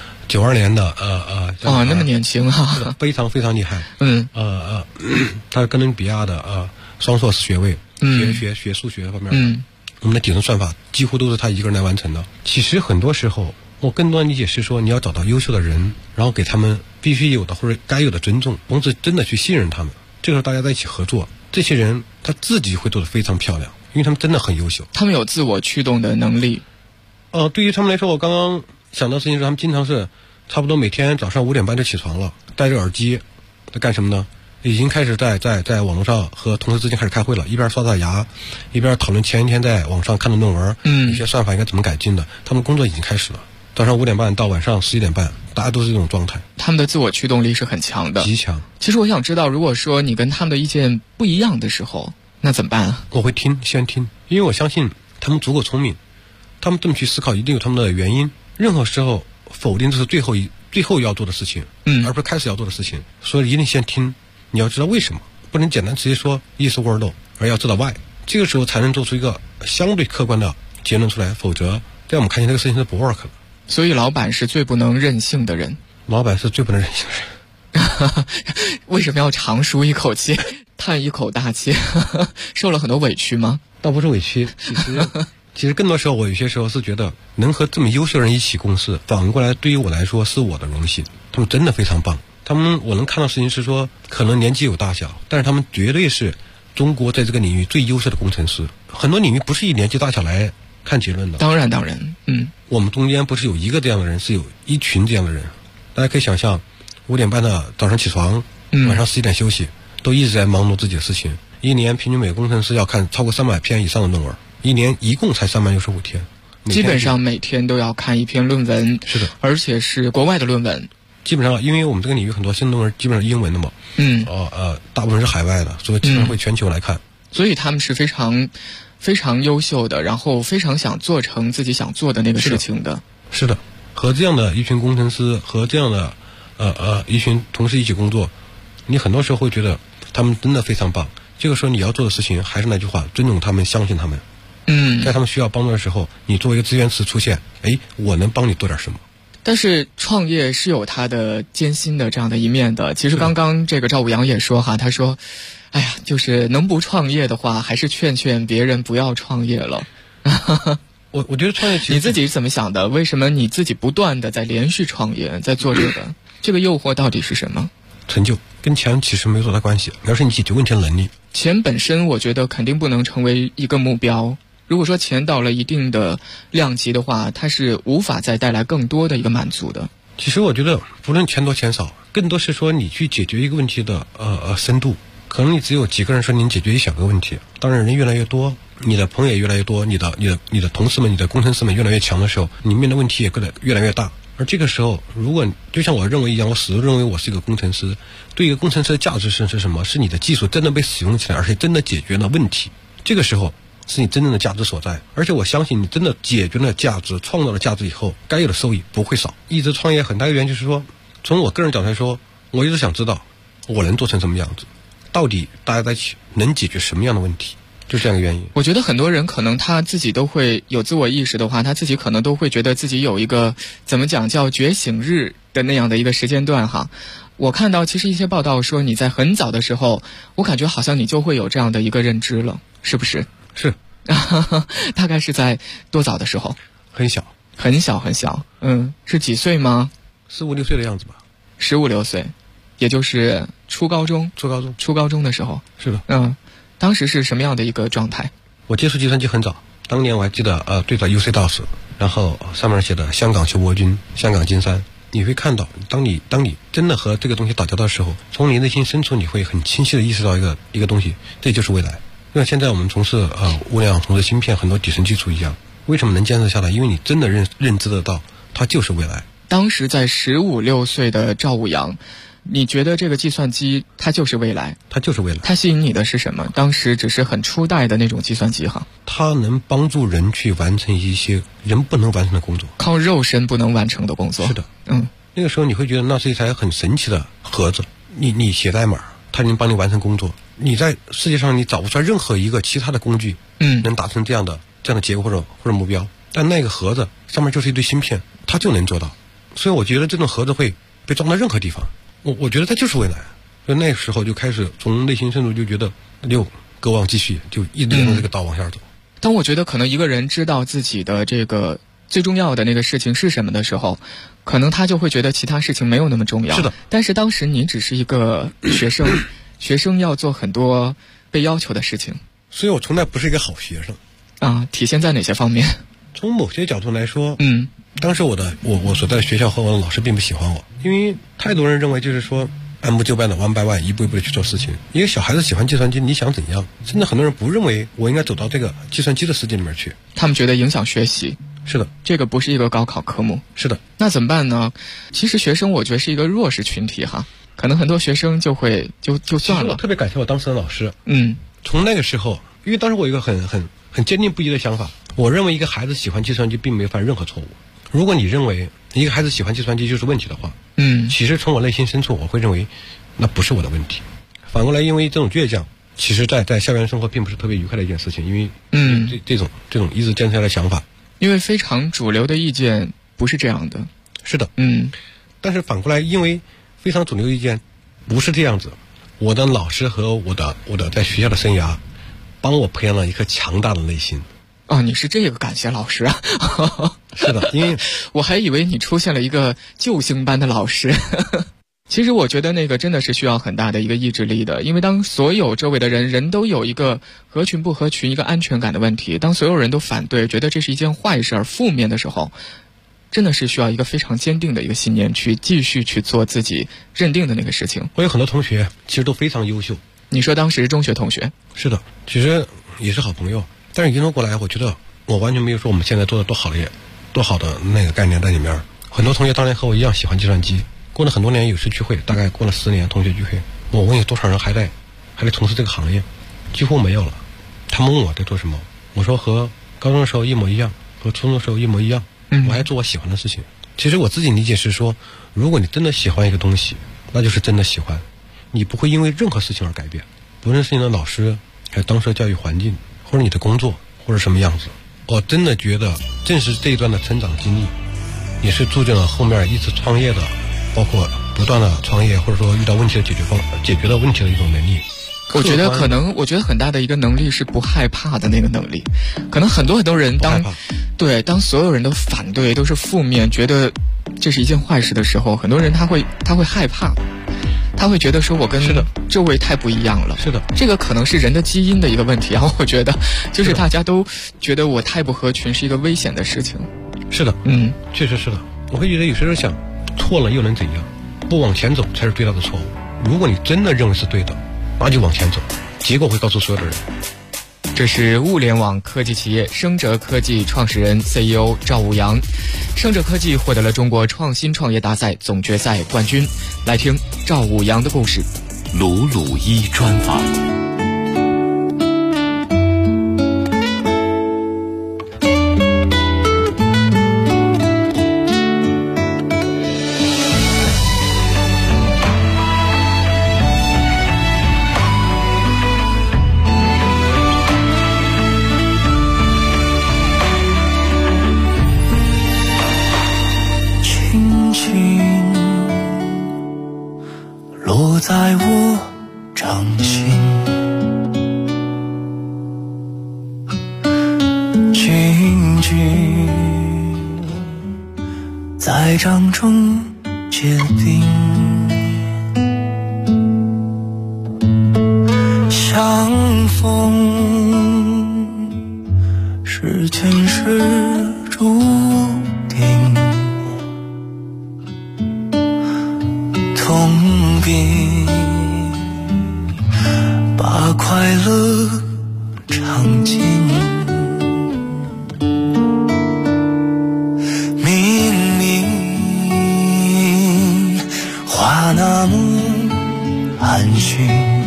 92年的那么年轻哈， 非常非常厉害。他是哥伦比亚的双硕士学位，学数学方面。我们的底层算法几乎都是他一个人来完成的。其实很多时候，我更多的理解是说，你要找到优秀的人，然后给他们必须有的或者该有的尊重，同时真的去信任他们。这个时候大家在一起合作，这些人他自己会做得非常漂亮，因为他们真的很优秀。 他们有自我驱动的能力。 对于他们来说，我刚刚想到的事情是，他们经常是差不多每天早上5点半就起床了，戴着耳机在干什么呢？已经开始在网络上和同事之间开始开会了，一边刷牙，一边讨论前一天在网上看的论文，一些算法应该怎么改进的。他们工作已经开始了，早上5点半到晚上11点半，大家都是这种状态。 他们的自我驱动力是很强的， 极强。 其实我想知道，如果说你跟他们的意见不一样的时候，那怎么办啊？ 我会先听，因为我相信他们足够聪明，他们这么去思考一定有他们的原因。任何时候否定这是最后要做的事情，而不是开始要做的事情，所以一定先听。你要知道为什么，不能简单直接说 yes or no， 而要知道 why， 这个时候才能做出一个相对客观的结论出来，否则在我们看见这个事情是不 work 的。 所以老板是最不能任性的人。 老板是最不能任性的人。 为什么要长舒一口气，叹一口大气？受了很多委屈吗？ 倒不是委屈，其实更多时候我有些时候是觉得能和这么优秀的人一起共事，反过来对于我来说是我的荣幸。他们真的非常棒，我能看到事情是说，可能年纪有大小，但是他们绝对是中国在这个领域最优秀的工程师。很多领域不是以年纪大小来看结论的。 当然， 我们中间不是有一个这样的人，是有一群这样的人。大家可以想象，5点半的早上起床，晚上11点休息，都一直在忙碌自己的事情。一年平均每个工程师要看超过300篇以上的论文，一年一共才365天， 基本上每天都要看一篇论文。 是的， 而且是国外的论文。 基本上，因为我们这个领域很多新论文基本上是英文的嘛，大部分是海外的，所以基本上会全球来看。 所以他们是非常非常优秀的，然后非常想做成自己想做的那个事情的。 是的，和这样的一群工程师和这样的一群同事一起工作，你很多时候会觉得他们真的非常棒。这个时候你要做的事情还是那句话，尊重他们，相信他们。在他们需要帮助的时候，你作为一个资源池出现，我能帮你做点什么。 但是创业是有它的艰辛的这样的一面的。其实刚刚这个赵武阳也说哈，他说就是能不创业的话，还是劝别人不要创业了。 我觉得创业其实你自己是怎么想的？为什么你自己不断的在连续创业，在做这个这个诱惑到底是什么？ 成就跟钱其实没有多大关系，而是你解决问题的能力。 钱本身我觉得肯定不能成为一个目标。如果说钱到了一定的量级的话，它是无法再带来更多的一个满足的。 其实我觉得不论钱多钱少，更多是说你去解决一个问题的深度。可能你只有几个人说你解决一小个问题，当然人越来越多，你的朋友也越来越多，你的同事们、你的工程师们越来越强的时候，你面对问题也越来越大。而这个时候，如果就像我认为一样，我始终认为我是一个工程师，对一个工程师的价值是什么？是你的技术真的被使用起来，而且真的解决了问题。这个时候是你真正的价值所在。而且我相信你真的解决了价值，创造了价值以后，该有的收益不会少。一直创业很大的原因就是说，从我个人角度来说，我一直想知道我能做成什么样子，到底大家在一起能解决什么样的问题，就这样一个原因。 我觉得很多人可能他自己都会有自我意识的话，他自己可能都会觉得自己有一个怎么讲叫觉醒日的那样的一个时间段哈。我看到其实一些报道说你在很早的时候，我感觉好像你就会有这样的一个认知了，是不是？ 是。 大概是在多早的时候？ 很小。 是几岁吗 ？15、16岁的样子吧。 15、16岁，也就是初高中的时候。 是的。 当时是什么样的一个状态？ 我接触计算机很早，当年我还记得最早 UC-DOS， 然后上面写的香港修博君、香港金山。你会看到，当你真的和这个东西打交道的时候，从你内心深处你会很清晰的意识到一个东西，这就是未来。那现在我们从事物联网、从事芯片，很多底层基础一样，为什么能坚持下来？因为你真的认知得到，它就是未来。 当时在15、16岁的赵武阳， 你觉得这个计算机它就是未来？ 它就是未来。 它吸引你的是什么？当时只是很初代的那种计算机哈。 它能帮助人去完成一些人不能完成的工作， 靠肉身不能完成的工作。 是的，那个时候你会觉得那是一台很神奇的盒子，你写代码，它能帮你完成工作。你在世界上你找不出来任何一个其他的工具，能达成这样的结果或者目标。但那个盒子上面就是一堆芯片，它就能做到。所以我觉得这种盒子会被装到任何地方。我觉得它就是未来。所以那时候就开始从内心深处就觉得各望继续，就一直沿着这个道往下走。 当我觉得可能一个人知道自己的这个最重要的那个事情是什么的时候，可能他就会觉得其他事情没有那么重要。 是的。 但是当时你只是一个学生，学生要做很多被要求的事情。 所以我从来不是一个好学生。 啊，体现在哪些方面？ 从某些角度来说，当时我所在的学校和我的老师并不喜欢我，因为太多人认为就是说按部就班的one by one，一步一步的去做事情。一个小孩子喜欢计算机，你想怎样？甚至很多人不认为我应该走到这个计算机的世界里面去， 他们觉得影响学习。 是的， 这个不是一个高考科目。 是的。 那怎么办呢？其实学生我觉得是一个弱势群体哈，可能很多学生就会就算了。 我特别感谢我当时的老师。从那个时候，因为当时我有一个很坚定不移的想法，我认为一个孩子喜欢计算机并没犯任何错误。如果你认为一个孩子喜欢计算机就是问题的话，其实从我内心深处我会认为那不是我的问题。反过来，因为这种倔强，其实在校园生活并不是特别愉快的一件事情，因为这种一直坚持下来的想法， 因为非常主流的意见不是这样的。 是的。但是反过来，因为非常主流意见不是这样子，我的老师和我的在学校的生涯帮我培养了一颗强大的内心。 你是这个感谢老师啊？ 是的，因为我还以为你出现了一个救星般的老师。其实我觉得那个真的是需要很大的一个意志力的，因为当所有周围的人都有一个合群不合群、一个安全感的问题，当所有人都反对，觉得这是一件坏事、负面的时候，真的是需要一个非常坚定的一个信念去继续去做自己认定的那个事情。 我有很多同学其实都非常优秀。 你说当时中学同学？ 是的，其实也是好朋友。但是一路过来，我觉得我完全没有说我们现在做的多好的那个概念在里面。很多同学当年和我一样喜欢计算机，过了很多年有时聚会，大概过了10年同学聚会，我问有多少人还在从事这个行业，几乎没有了。他们问我在做什么，我说和高中的时候一模一样，和初中的时候一模一样，我还做我喜欢的事情。其实我自己理解是说，如果你真的喜欢一个东西，那就是真的喜欢，你不会因为任何事情而改变，不论是你的老师，还有当时的教育环境，或者你的工作，或者什么样子。我真的觉得正是这一段的成长经历，也是铸就了后面一直创业的，包括不断的创业，或者说遇到问题的解决的问题的一种能力。 我觉得很大的一个能力是不害怕的那个能力。可能很多人当所有人都反对，都是负面，觉得这是一件坏事的时候，很多人他会害怕。他会觉得说我跟周围太不一样了。 是的， 这个可能是人的基因的一个问题啊。我觉得就是大家都觉得我太不合群是一个危险的事情。 是的，确实是的。我会觉得有时候想错了又能怎样？不往前走才是最大的错误。如果你真的认为是对的，那就往前走，结果会告诉所有的人。 这是物联网科技企业升哲科技创始人 CEO 赵武阳。升哲科技获得了中国创新创业大赛总决赛冠军。来听赵武阳的故事。 鲁鲁一专访。 在我掌心，静静在掌中结冰，相逢是前世注定，痛并把快乐尝尽，明明话那么安心，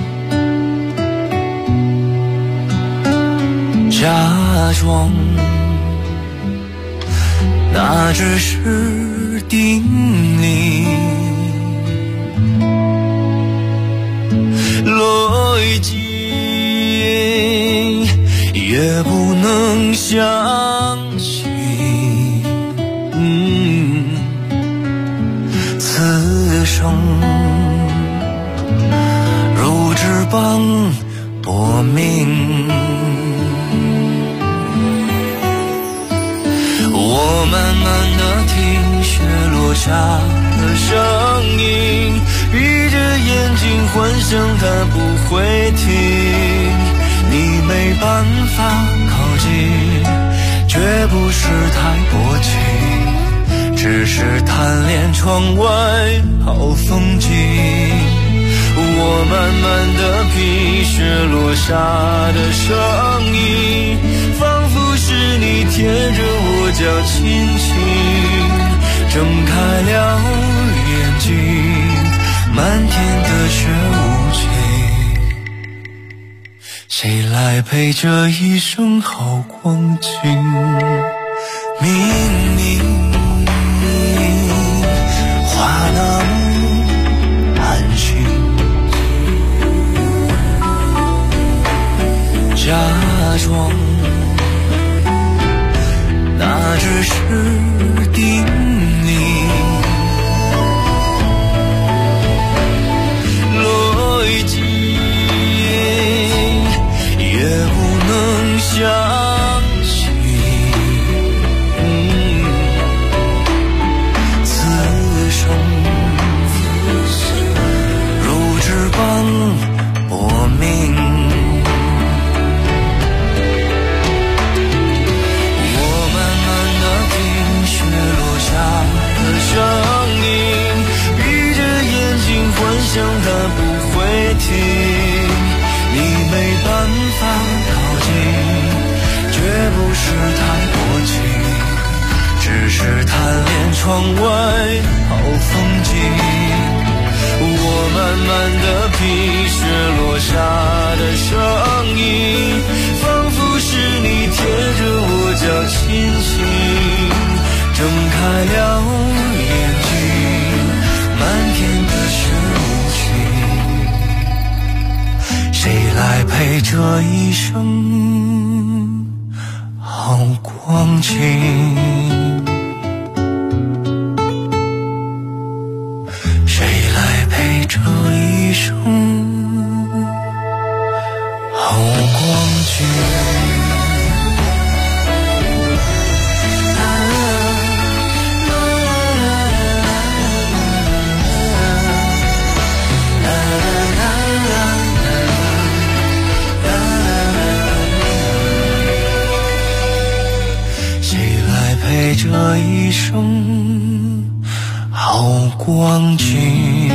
假装那只是定理，逻辑也不能相信。此生如纸般薄命，我慢慢地听雪落下的声音，闭着眼睛幻想它不会停，你没办法靠近，绝不是太薄情，只是贪恋窗外好风景。我慢慢地品雪落下的声音，仿佛是你贴着我脚轻轻睁开了眼睛，漫天的雪无情，谁来陪这一生好光景？明明话那么安心，假装那只是定理，逻辑也不能相信。此生如纸般薄命，声音，闭着眼睛幻想它不会停，你没办法靠近，绝不是太薄情，只是贪恋窗外好风景。我慢慢地品雪落下的声音，仿佛是你贴着我脚轻轻睁开了眼睛，漫天的雪无情，谁来陪这一生好光景？谁来陪这一生好光景？陪这一生好光景。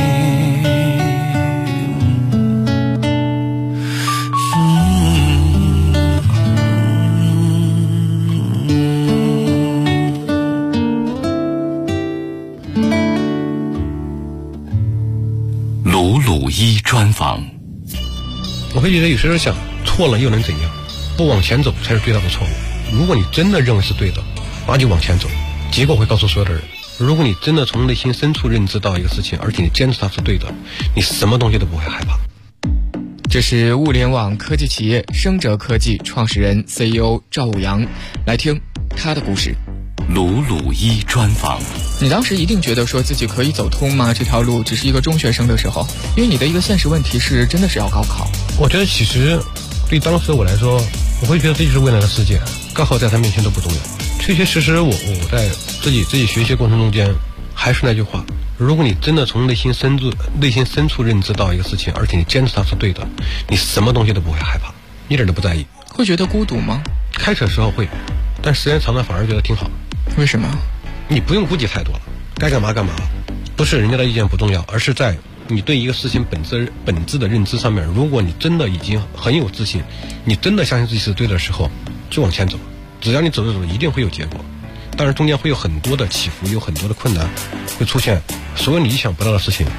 鲁鲁一专访。 我会觉得有时候想，错了又能怎样？不往前走才是最大的错误。如果你真的认为是对的，那就往前走，结果会告诉所有的人。如果你真的从内心深处认知到一个事情，而且你坚持它是对的，你什么东西都不会害怕。 这是物联网科技企业生哲科技创始人 CEO 赵武阳，来听他的故事。 鲁鲁一专访。 你当时一定觉得说自己可以走通吗？这条路只是一个中学生的时候，因为你的一个现实问题是真的是要高考。 我觉得其实对当时我来说，我会觉得这就是未来的世界，高考在他面前都不重要。确确实实我在自己学习过程中间，还是那句话，如果你真的从内心深处认知到一个事情，而且你坚持它是对的，你什么东西都不会害怕，一点都不在意。 会觉得孤独吗？ 开始的时候会，但时间长了反而觉得挺好。 为什么？ 你不用顾忌太多了，该干嘛干嘛，不是人家的意见不重要，而是在你对一个事情本质的认知上面。如果你真的已经很有自信，你真的相信自己是对的时候，就往前走。只要你走着走，一定会有结果。当然中间会有很多的起伏，有很多的困难会出现，所有你意想不到的事情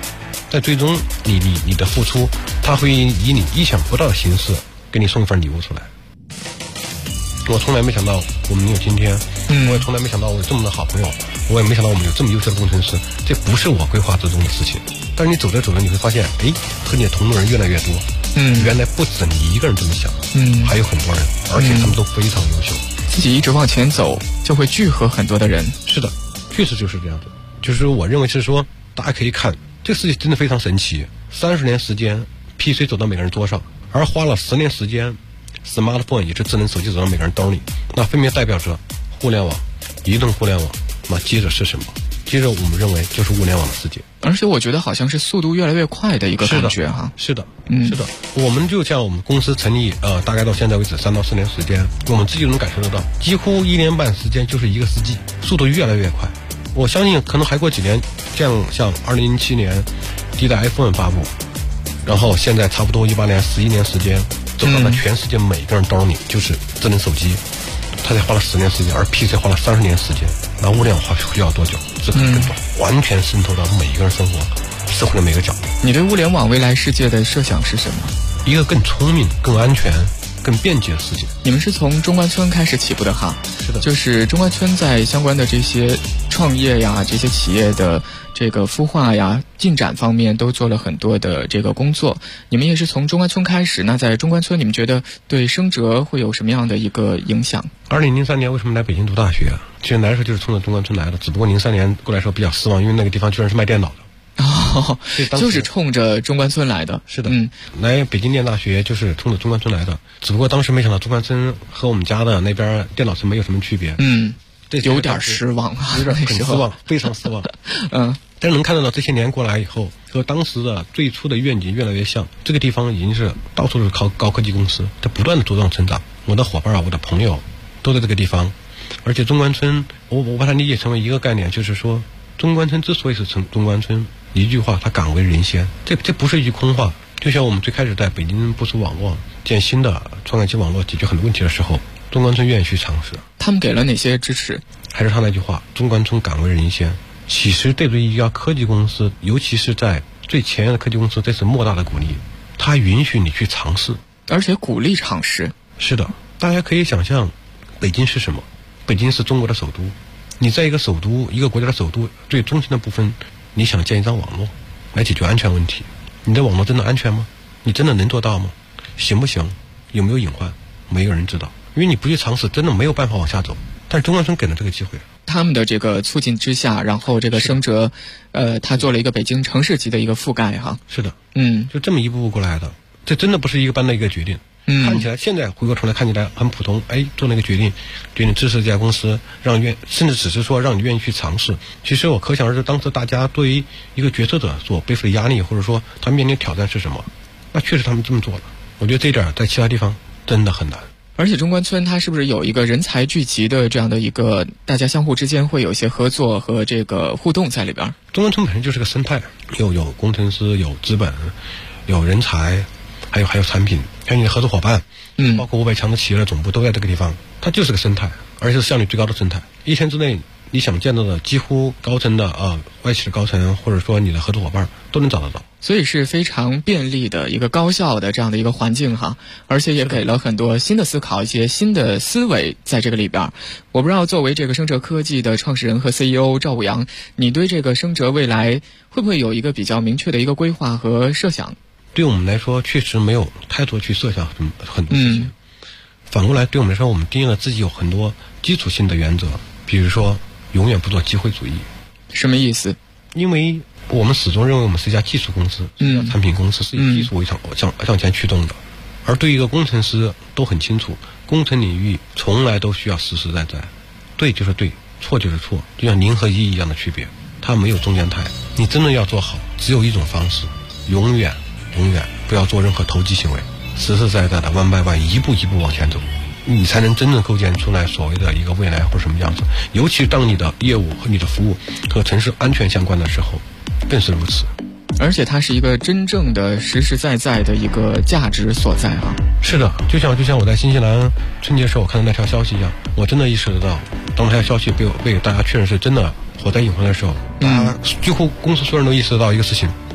但最终你的付出，他会以你意想不到的形式给你送一份礼物出来。我从来没想到我们有今天，我也从来没想到我有这么的好朋友，我也没想到我们有这么优秀的工程师，这不是我规划之中的事情。但是你走着走着，你会发现，和你的同路人越来越多。原来不止你一个人这么想，还有很多人，而且他们都非常优秀。 自己一直往前走，就会聚合很多的人。 是的，确实就是这样的。就是我认为是说，大家可以看这个事情真的非常神奇。30年时间 ，PC 走到每个人桌上，而花了10年时间 ，smartphone 也是智能手机走到每个人兜里，那分别代表着互联网、移动互联网。那接着是什么？接着我们认为就是物联网的世界。 而且我觉得好像是速度越来越快的一个感觉哈。 是的，是的。我们就像我们公司成立大概到现在为止3到4年时间，我们自己能感受得到，几乎1年半时间就是一个世纪，速度越来越快。我相信可能还过几年，像2007年第一代 iPhone 发布，然后现在差不多18年、11年时间，走到了全世界每个人兜里就是智能手机。它才花了10年时间，而 PC 花了30年时间。那物联网需要多久？这更短，完全渗透到每一个人生活、社会的每个角落。 你对物联网未来世界的设想是什么？ 一个更聪明、更安全、更便捷的世界。 你们是从中关村开始起步的哈？ 是的， 就是中关村在相关的这些创业呀、这些企业的这个孵化呀、进展方面都做了很多的这个工作。你们也是从中关村开始，那在中关村你们觉得对升哲会有什么样的一个影响 ？2003年为什么来北京读大学？其实来的时候就是冲着中关村来的，只不过03年过来的时候比较失望，因为那个地方居然是卖电脑的。 就是冲着中关村来的。 是的，来北京念大学就是冲着中关村来的，只不过当时没想到中关村和我们家的那边电脑城没有什么区别。 有点失望啊， 有点很失望，非常失望。但是能看到这些年过来以后，和当时的最初的愿景越来越像。这个地方已经是到处都是高科技公司，在不断的茁壮成长。我的伙伴我的朋友都在这个地方，而且中关村，我把它理解成为一个概念，就是说中关村之所以是中关村，一句话，它敢为人先。这不是一句空话。就像我们最开始在北京部署网络建新的创业级网络解决很多问题的时候，中关村愿意去尝试。 他们给了哪些支持？ 还是他那句话，中关村敢为人先。其实对于一家科技公司，尤其是在最前沿的科技公司，这是莫大的鼓励。它允许你去尝试， 而且鼓励尝试。 是的，大家可以想象，北京是什么？北京是中国的首都。你在一个首都，一个国家的首都最中心的部分，你想建一张网络来解决安全问题，你的网络真的安全吗？你真的能做到吗？行不行？有没有隐患？没有人知道，因为你不去尝试，真的没有办法往下走。但是中关村给了这个机会， 他们的这个促进之下，然后这个升哲，他做了一个北京城市级的一个覆盖哈。 是的，就这么一步步过来的，这真的不是一个般的一个决定。看起来现在回过头来看起来很普通，做那个决定支持这家公司，甚至只是说让你愿意去尝试。其实我可想而知，当时大家对于一个决策者所背负的压力，或者说他面临的挑战是什么，那确实他们这么做了。我觉得这一点在其他地方真的很难。 而且中关村它是不是有一个人才聚集的这样的一个，大家相互之间会有一些合作和这个互动在里边？ 中关村本身就是个生态，有工程师，有资本，有人才，还有产品，还有你的合作伙伴，包括500强的企业的总部都在这个地方，它就是个生态，而且是效率最高的生态。一天之内你想见到的几乎高层的外企的高层，或者说你的合作伙伴都能找得到。 所以是非常便利的一个高效的这样的一个环境哈，而且也给了很多新的思考，一些新的思维在这个里边。我不知道作为这个升哲科技的创始人和 CEO 赵武阳，你对这个升哲未来会不会有一个比较明确的一个规划和设想？ 对我们来说确实没有太多去设想很多事情。反过来对我们来说，我们定义了自己有很多基础性的原则，比如说永远不做机会主义。 什么意思？ 因为我们始终认为我们是一家技术公司，是一家产品公司，是以技术为向前驱动的。而对于一个工程师都很清楚，工程领域从来都需要实实在在，对就是对，错就是错，就像0和1一样的区别，它没有中间态。你真的要做好，只有一种方式，永远不要做任何投机行为，实实在在的1 by 1一步一步往前走，你才能真正构建出来所谓的一个未来或者什么样子。尤其当你的业务和你的服务和城市安全相关的时候，更是如此。 而且它是一个真正的实实在在的一个价值所在啊。 是的，就像我在新西兰春节时候我看到那条消息一样，我真的意识得到，当那条消息被大家确认是真的火灾隐患的时候，大家几乎公司所有人都意识到一个事情，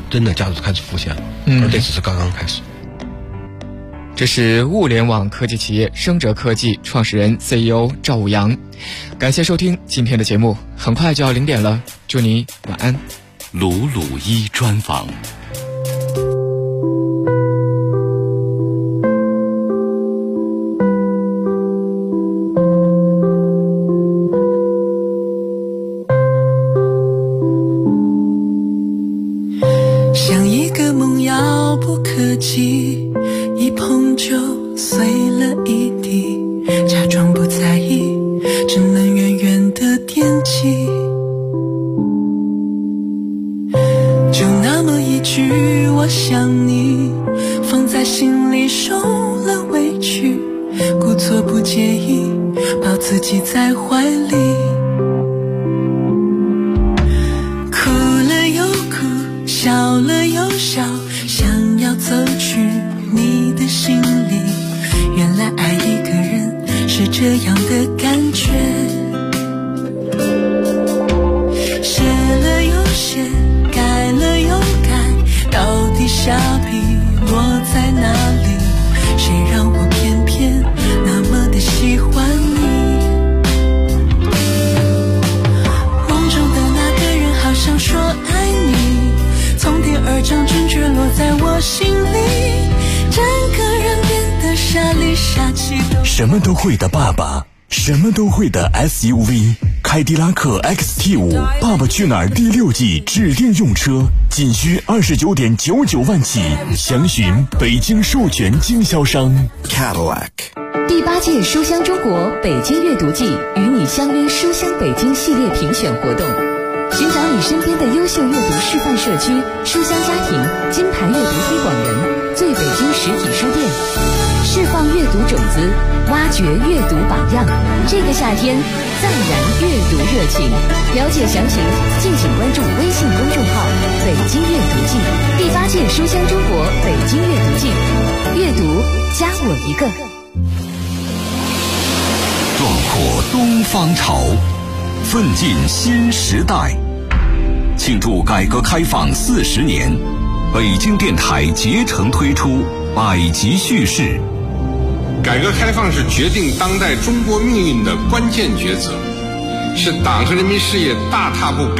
真的价值开始浮现了，而这只是刚刚开始。 这是物联网科技企业升哲科技创始人 CEO 赵武阳。感谢收听今天的节目，很快就要0点了，祝你晚安。 鲁鲁一专访。 像一个梦遥不可及，一碰就碎了一地，假装不在意，只能远远地惦记。就那么一句我想你，放在心里受了委屈，故作不介意，抱自己在怀里。哭了又哭，笑了又笑，想要走去你的心里。原来爱一个人是这样的感觉，写了又写，改了又改，到底下笔落在哪里？谁让我偏偏那么的喜欢你？梦中的那个人好像说爱你，从第2章准确落在我心里，整个人变得傻里傻气。 什么都会的爸爸，什么都会的 SUV， 凯迪拉克 XT5 爸爸去哪儿第6季指定用车，仅需29.99万起，详询北京授权经销商 Cadillac。 第8届书香中国北京阅读季与你相约书香北京系列评选活动，寻找你身边的优秀阅读示范社区、书香家庭、金牌阅读推广人、最北京实体书店，释放阅读种子，挖掘阅读榜样。这个夏天暂燃阅读热情，了解详情敬请关注微信公众号北京阅读季。第8届书香中国北京阅读季，阅读加我一个。 壮阔东方潮，奋进新时代。庆祝改革开放40年，北京电台竭诚推出百集叙事。 改革开放是决定当代中国命运的关键抉择，是党和人民事业大踏步